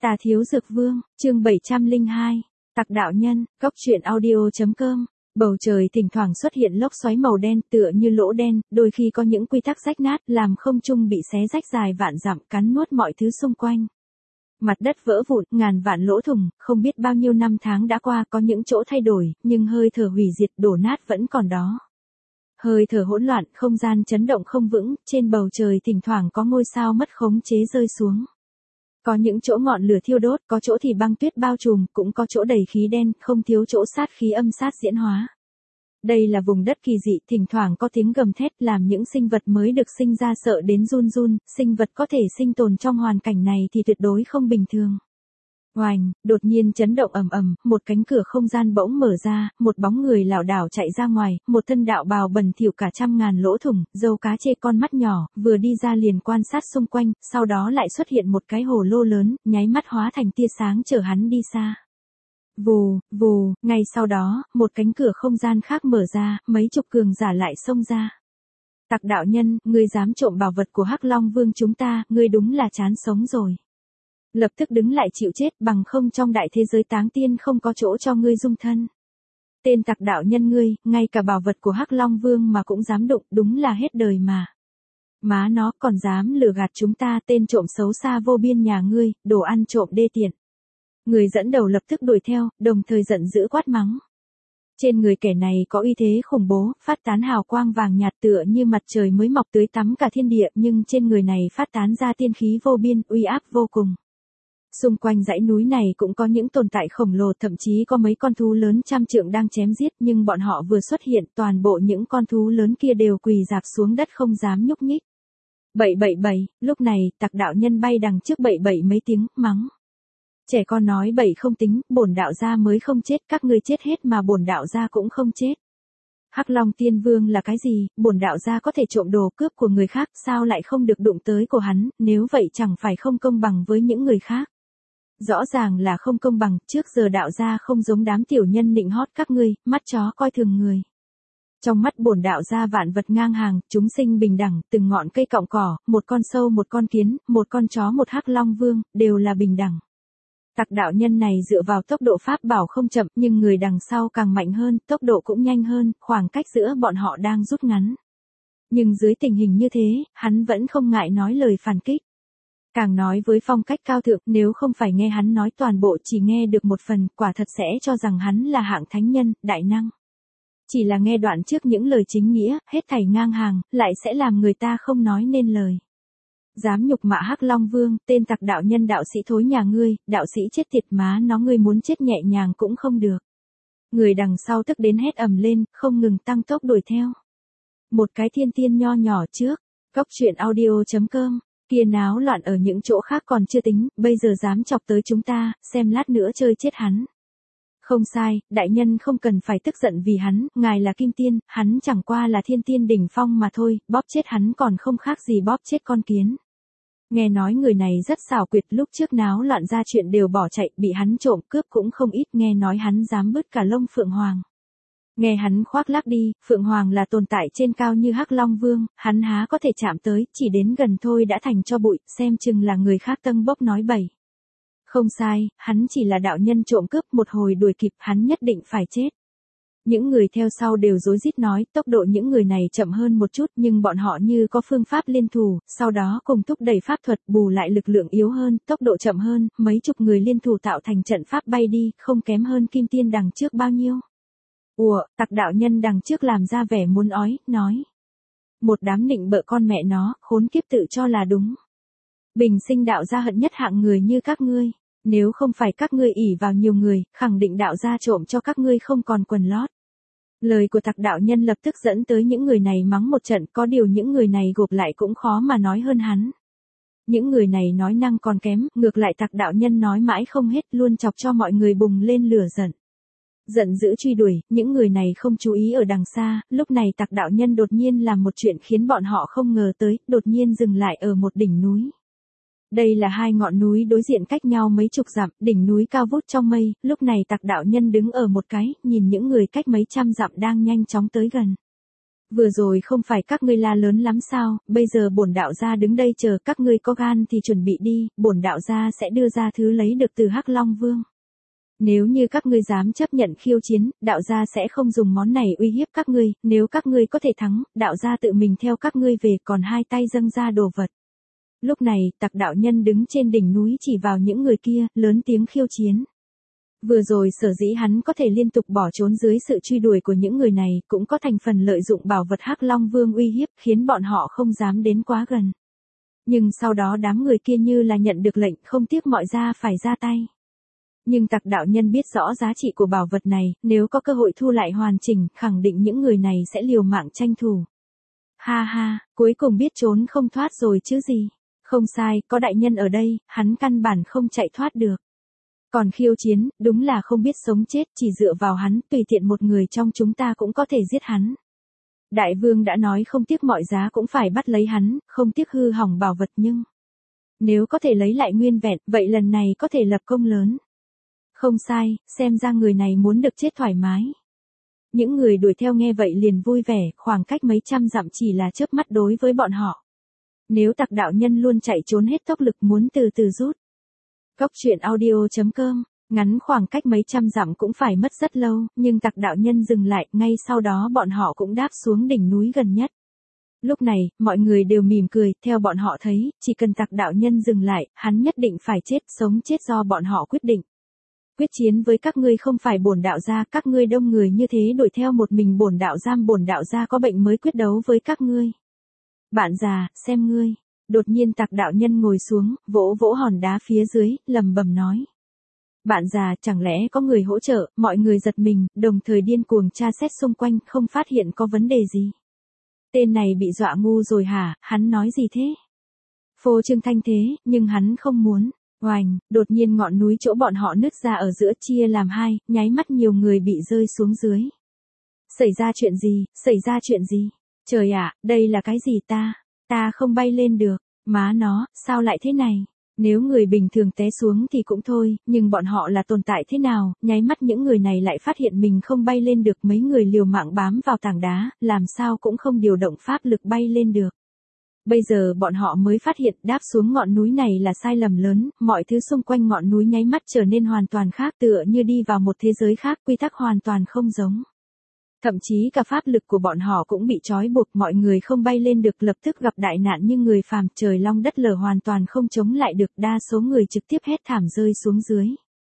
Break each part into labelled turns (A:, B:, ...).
A: Tà Thiếu Dược Vương, chương 702, Tặc Đạo Nhân, Cốc truyện audio.com. Bầu trời thỉnh thoảng xuất hiện lốc xoáy màu đen tựa như lỗ đen, đôi khi có những quy tắc rách nát làm không trung bị xé rách dài vạn dặm cắn nuốt mọi thứ xung quanh. Mặt đất vỡ vụn, ngàn vạn lỗ thủng, không biết bao nhiêu năm tháng đã qua có những chỗ thay đổi, nhưng hơi thở hủy diệt đổ nát vẫn còn đó. Hơi thở hỗn loạn, không gian chấn động không vững, trên bầu trời thỉnh thoảng có ngôi sao mất khống chế rơi xuống. Có những chỗ ngọn lửa thiêu đốt, có chỗ thì băng tuyết bao trùm, cũng có chỗ đầy khí đen, không thiếu chỗ sát khí âm sát diễn hóa. Đây là vùng đất kỳ dị, thỉnh thoảng có tiếng gầm thét làm những sinh vật mới được sinh ra sợ đến run run, sinh vật có thể sinh tồn trong hoàn cảnh này thì tuyệt đối không bình thường. Oành, đột nhiên chấn động ầm ầm, một cánh cửa không gian bỗng mở ra, một bóng người lảo đảo chạy ra ngoài, một thân đạo bào bẩn thỉu cả trăm ngàn lỗ thủng, râu cá chê con mắt nhỏ, vừa đi ra liền quan sát xung quanh, sau đó lại xuất hiện một cái hồ lô lớn, nháy mắt hóa thành tia sáng chở hắn đi xa. Vù, vù, ngay sau đó, một cánh cửa không gian khác mở ra, mấy chục cường giả lại xông ra. Tặc đạo nhân, ngươi dám trộm bảo vật của Hắc Long Vương chúng ta, ngươi đúng là chán sống rồi. Lập tức đứng lại chịu chết, bằng không trong đại thế giới táng tiên không có chỗ cho ngươi dung thân. Tên tặc đạo nhân ngươi, ngay cả bảo vật của Hắc Long Vương mà cũng dám đụng, đúng là hết đời mà. Má nó còn dám lừa gạt chúng ta, tên trộm xấu xa vô biên nhà ngươi, đồ ăn trộm đê tiện. Người dẫn đầu lập tức đuổi theo, đồng thời giận dữ quát mắng. Trên người kẻ này có uy thế khủng bố, phát tán hào quang vàng nhạt tựa như mặt trời mới mọc tưới tắm cả thiên địa, nhưng trên người này phát tán ra tiên khí vô biên, uy áp vô cùng. Xung quanh dãy núi này cũng có những tồn tại khổng lồ, thậm chí có mấy con thú lớn trăm trượng đang chém giết, nhưng bọn họ vừa xuất hiện, toàn bộ những con thú lớn kia đều quỳ rạp xuống đất không dám nhúc nhích. Bậy, lúc này, tặc đạo nhân bay đằng trước bậy mấy tiếng, mắng. Trẻ con nói bậy không tính, bổn đạo gia mới không chết, các ngươi chết hết mà bổn đạo gia cũng không chết. Hắc Long Tiên Vương là cái gì, bổn đạo gia có thể trộm đồ cướp của người khác, sao lại không được đụng tới của hắn, nếu vậy chẳng phải không công bằng với những người khác. Rõ ràng là không công bằng, trước giờ đạo gia không giống đám tiểu nhân nịnh hót các ngươi, mắt chó coi thường người. Trong mắt bổn đạo gia vạn vật ngang hàng, chúng sinh bình đẳng, từng ngọn cây cọng cỏ, một con sâu một con kiến, một con chó một Hắc Long Vương, đều là bình đẳng. Tặc đạo nhân này dựa vào tốc độ pháp bảo không chậm, nhưng người đằng sau càng mạnh hơn, tốc độ cũng nhanh hơn, khoảng cách giữa bọn họ đang rút ngắn. Nhưng dưới tình hình như thế, hắn vẫn không ngại nói lời phản kích. Càng nói với phong cách cao thượng, nếu không phải nghe hắn nói toàn bộ chỉ nghe được một phần, quả thật sẽ cho rằng hắn là hạng thánh nhân, đại năng. Chỉ là nghe đoạn trước những lời chính nghĩa, hết thảy ngang hàng, lại sẽ làm người ta không nói nên lời. Dám nhục mạ Hắc Long Vương, tên tặc đạo nhân đạo sĩ thối nhà ngươi, đạo sĩ chết tiệt má nó, ngươi muốn chết nhẹ nhàng cũng không được. Người đằng sau tức đến hét ầm lên, không ngừng tăng tốc đuổi theo. Một cái thiên tiên nho nhỏ trước, Cốc truyện audio.com, kia náo loạn ở những chỗ khác còn chưa tính, bây giờ dám chọc tới chúng ta, xem lát nữa chơi chết hắn. Không sai, đại nhân không cần phải tức giận vì hắn, ngài là kim tiên, hắn chẳng qua là thiên tiên đỉnh phong mà thôi, bóp chết hắn còn không khác gì bóp chết con kiến. Nghe nói người này rất xảo quyệt, lúc trước náo loạn ra chuyện đều bỏ chạy, bị hắn trộm cướp cũng không ít, nghe nói hắn dám bứt cả lông Phượng Hoàng. Nghe hắn khoác lác đi, Phượng Hoàng là tồn tại trên cao như Hắc Long Vương, hắn há có thể chạm tới, chỉ đến gần thôi đã thành cho bụi, xem chừng là người khác tâng bốc nói bậy. Không sai, hắn chỉ là đạo nhân trộm cướp, một hồi đuổi kịp hắn nhất định phải chết. Những người theo sau đều rối rít nói, tốc độ những người này chậm hơn một chút nhưng bọn họ như có phương pháp liên thủ, sau đó cùng thúc đẩy pháp thuật bù lại lực lượng yếu hơn, tốc độ chậm hơn, mấy chục người liên thủ tạo thành trận pháp bay đi, không kém hơn kim tiên đằng trước bao nhiêu. Ủa, tặc đạo nhân đằng trước làm ra vẻ muốn ói, nói. Một đám nịnh bợ con mẹ nó, khốn kiếp tự cho là đúng. Bình sinh đạo gia hận nhất hạng người như các ngươi. Nếu không phải các ngươi ỷ vào nhiều người, khẳng định đạo gia trộm cho các ngươi không còn quần lót. Lời của tặc đạo nhân lập tức dẫn tới những người này mắng một trận, có điều những người này gộp lại cũng khó mà nói hơn hắn. Những người này nói năng còn kém, ngược lại tặc đạo nhân nói mãi không hết, luôn chọc cho mọi người bùng lên lửa giận. Giận dữ truy đuổi, những người này không chú ý ở đằng xa, lúc này tặc đạo nhân đột nhiên làm một chuyện khiến bọn họ không ngờ tới, đột nhiên dừng lại ở một đỉnh núi. Đây là hai ngọn núi đối diện cách nhau mấy chục dặm, đỉnh núi cao vút trong mây, lúc này tặc đạo nhân đứng ở một cái, nhìn những người cách mấy trăm dặm đang nhanh chóng tới gần. Vừa rồi không phải các ngươi la lớn lắm sao, bây giờ bổn đạo gia đứng đây chờ các ngươi có gan thì chuẩn bị đi, bổn đạo gia sẽ đưa ra thứ lấy được từ Hắc Long Vương. Nếu như các ngươi dám chấp nhận khiêu chiến, đạo gia sẽ không dùng món này uy hiếp các ngươi, nếu các ngươi có thể thắng, đạo gia tự mình theo các ngươi về còn hai tay dâng ra đồ vật. Lúc này, Tặc đạo nhân đứng trên đỉnh núi chỉ vào những người kia, lớn tiếng khiêu chiến. Vừa rồi sở dĩ hắn có thể liên tục bỏ trốn dưới sự truy đuổi của những người này, cũng có thành phần lợi dụng bảo vật Hắc Long Vương uy hiếp, khiến bọn họ không dám đến quá gần. Nhưng sau đó đám người kia như là nhận được lệnh, không tiếc mọi ra phải ra tay. Nhưng Tặc đạo nhân biết rõ giá trị của bảo vật này, nếu có cơ hội thu lại hoàn chỉnh, khẳng định những người này sẽ liều mạng tranh thủ. Ha ha, cuối cùng biết trốn không thoát rồi chứ gì. Không sai, có đại nhân ở đây, hắn căn bản không chạy thoát được. Còn khiêu chiến, đúng là không biết sống chết, chỉ dựa vào hắn, tùy tiện một người trong chúng ta cũng có thể giết hắn. Đại vương đã nói không tiếc mọi giá cũng phải bắt lấy hắn, không tiếc hư hỏng bảo vật nhưng nếu có thể lấy lại nguyên vẹn, vậy lần này có thể lập công lớn. Không sai, xem ra người này muốn được chết thoải mái. Những người đuổi theo nghe vậy liền vui vẻ, khoảng cách mấy trăm dặm chỉ là chớp mắt đối với bọn họ. Nếu Tặc đạo nhân luôn chạy trốn hết tốc lực muốn từ từ rút. Cốc truyện audio.com, ngắn khoảng cách mấy trăm dặm cũng phải mất rất lâu, nhưng Tặc đạo nhân dừng lại, ngay sau đó bọn họ cũng đáp xuống đỉnh núi gần nhất. Lúc này, mọi người đều mỉm cười, theo bọn họ thấy, chỉ cần Tặc đạo nhân dừng lại, hắn nhất định phải chết, sống chết do bọn họ quyết định. Quyết chiến với các ngươi không phải bổn đạo gia, các ngươi đông người như thế đuổi theo một mình bổn đạo gia có bệnh mới quyết đấu với các ngươi. Bạn già, xem ngươi. Đột nhiên Tặc đạo nhân ngồi xuống, vỗ vỗ hòn đá phía dưới, lầm bầm nói. Bạn già, chẳng lẽ có người hỗ trợ, mọi người giật mình, đồng thời điên cuồng tra xét xung quanh, không phát hiện có vấn đề gì. Tên này bị dọa ngu rồi hả, hắn nói gì thế? Phô trương thanh thế, nhưng hắn không muốn. Oành, đột nhiên ngọn núi chỗ bọn họ nứt ra ở giữa chia làm hai, nháy mắt nhiều người bị rơi xuống dưới. Xảy ra chuyện gì? Trời ạ, đây là cái gì ta không bay lên được, má nó, sao lại thế này? Nếu người bình thường té xuống thì cũng thôi, nhưng bọn họ là tồn tại thế nào, nháy mắt những người này lại phát hiện mình không bay lên được, mấy người liều mạng bám vào tảng đá, làm sao cũng không điều động pháp lực bay lên được. Bây giờ bọn họ mới phát hiện đáp xuống ngọn núi này là sai lầm lớn, mọi thứ xung quanh ngọn núi nháy mắt trở nên hoàn toàn khác, tựa như đi vào một thế giới khác, quy tắc hoàn toàn không giống. Thậm chí cả pháp lực của bọn họ cũng bị trói buộc, mọi người không bay lên được, lập tức gặp đại nạn như người phàm, trời long đất lở hoàn toàn không chống lại được, đa số người trực tiếp hét thảm rơi xuống dưới.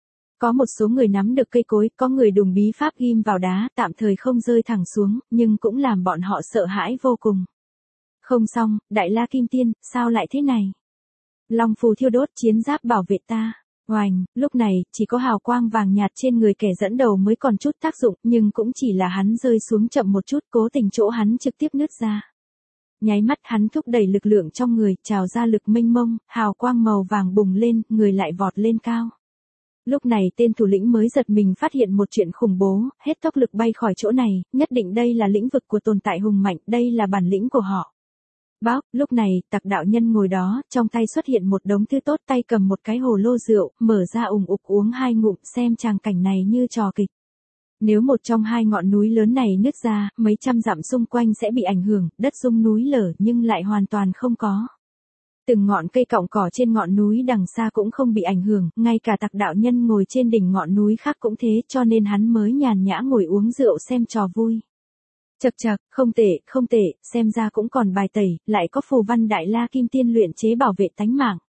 A: Có một số người nắm được cây cối, có người đùng bí pháp ghim vào đá, tạm thời không rơi thẳng xuống, nhưng cũng làm bọn họ sợ hãi vô cùng. Không xong, Đại La Kim Tiên, sao lại thế này? Long phù thiêu đốt, chiến giáp bảo vệ ta. Oành, lúc này, chỉ có hào quang vàng nhạt trên người kẻ dẫn đầu mới còn chút tác dụng, nhưng cũng chỉ là hắn rơi xuống chậm một chút, cố tình chỗ hắn trực tiếp nứt ra. Nháy mắt hắn thúc đẩy lực lượng trong người, trào ra lực mênh mông, hào quang màu vàng bùng lên, người lại vọt lên cao. Lúc này tên thủ lĩnh mới giật mình phát hiện một chuyện khủng bố, hết tốc lực bay khỏi chỗ này, nhất định đây là lĩnh vực của tồn tại hùng mạnh, đây là bản lĩnh của họ. Bác, lúc này, Tặc đạo nhân ngồi đó, trong tay xuất hiện một đống thứ tốt, tay cầm một cái hồ lô rượu, mở ra ủng ục uống hai ngụm, xem tràng cảnh này như trò kịch. Nếu một trong hai ngọn núi lớn này nứt ra, mấy trăm dặm xung quanh sẽ bị ảnh hưởng, đất rung núi lở nhưng lại hoàn toàn không có. Từng ngọn cây cọng cỏ trên ngọn núi đằng xa cũng không bị ảnh hưởng, ngay cả Tặc đạo nhân ngồi trên đỉnh ngọn núi khác cũng thế, cho nên hắn mới nhàn nhã ngồi uống rượu xem trò vui. Chậc chậc, không tệ, xem ra cũng còn bài tẩy, lại có phù văn Đại La Kim Tiên luyện chế bảo vệ tánh mạng.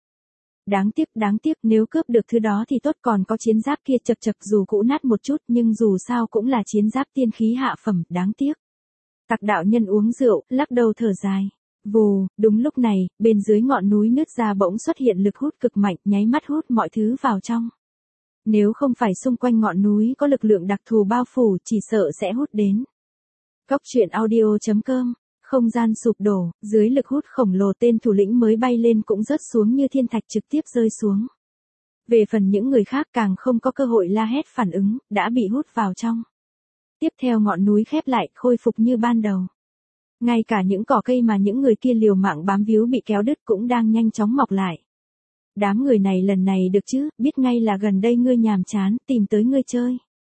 A: Đáng tiếc, nếu cướp được thứ đó thì tốt, còn có chiến giáp kia, chậc chậc, dù cũ nát một chút nhưng dù sao cũng là chiến giáp tiên khí hạ phẩm, đáng tiếc. Tặc đạo nhân uống rượu, lắc đầu thở dài. Vù, đúng lúc này, bên dưới ngọn núi nứt ra bỗng xuất hiện lực hút cực mạnh, nháy mắt hút mọi thứ vào trong. Nếu không phải xung quanh ngọn núi có lực lượng đặc thù bao phủ, chỉ sợ sẽ hút đến. Cốc truyện audio.com, không gian sụp đổ, dưới lực hút khổng lồ tên thủ lĩnh mới bay lên cũng rớt xuống như thiên thạch trực tiếp rơi xuống. Về phần những người khác càng không có cơ hội la hét phản ứng, đã bị hút vào trong. Tiếp theo ngọn núi khép lại, khôi phục như ban đầu. Ngay cả những cỏ cây mà những người kia liều mạng bám víu bị kéo đứt cũng đang nhanh chóng mọc lại. Đám người này lần này được chứ, biết ngay là gần đây ngươi nhàm chán, tìm tới ngươi chơi.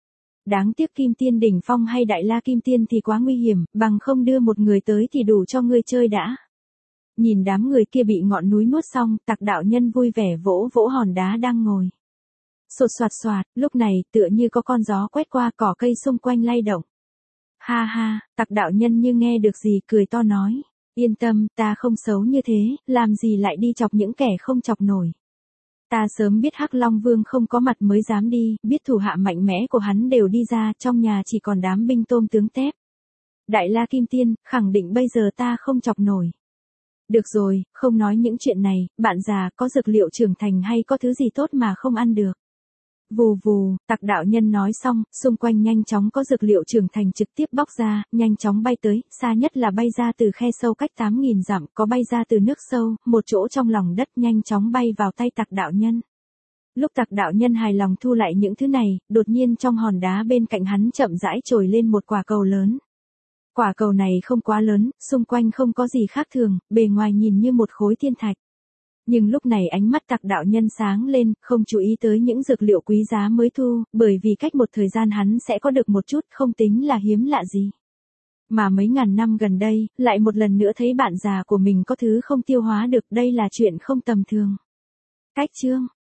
A: Đáng tiếc Kim Tiên đỉnh phong hay Đại La Kim Tiên thì quá nguy hiểm, bằng không đưa một người tới thì đủ cho ngươi chơi đã. Nhìn đám người kia bị ngọn núi nuốt xong, Tạc đạo nhân vui vẻ vỗ vỗ hòn đá đang ngồi. Sột soạt soạt, lúc này tựa như có con gió quét qua, cỏ cây xung quanh lay động. Ha ha, Tạc đạo nhân như nghe được gì cười to nói. Yên tâm, ta không xấu như thế, làm gì lại đi chọc những kẻ không chọc nổi. Ta sớm biết Hắc Long Vương không có mặt mới dám đi, biết thủ hạ mạnh mẽ của hắn đều đi ra, trong nhà chỉ còn đám binh tôm tướng tép. Đại La Kim Tiên, khẳng định bây giờ ta không chọc nổi. Được rồi, không nói những chuyện này, bạn già có dược liệu trưởng thành hay có thứ gì tốt mà không ăn được. Vù vù, Tạc đạo nhân nói xong, xung quanh nhanh chóng có dược liệu trưởng thành trực tiếp bóc ra, nhanh chóng bay tới, xa nhất là bay ra từ khe sâu cách 8.000 dặm, có bay ra từ nước sâu, một chỗ trong lòng đất nhanh chóng bay vào tay Tạc đạo nhân. Lúc Tạc đạo nhân hài lòng thu lại những thứ này, đột nhiên trong hòn đá bên cạnh hắn chậm rãi trồi lên một quả cầu lớn. Quả cầu này không quá lớn, xung quanh không có gì khác thường, bề ngoài nhìn như một khối thiên thạch. Nhưng lúc này ánh mắt Tạc đạo nhân sáng lên, không chú ý tới những dược liệu quý giá mới thu, bởi vì cách một thời gian hắn sẽ có được một chút, không tính là hiếm lạ gì. Mà mấy ngàn năm gần đây, lại một lần nữa thấy bạn già của mình có thứ không tiêu hóa được, đây là chuyện không tầm thường. Cách chương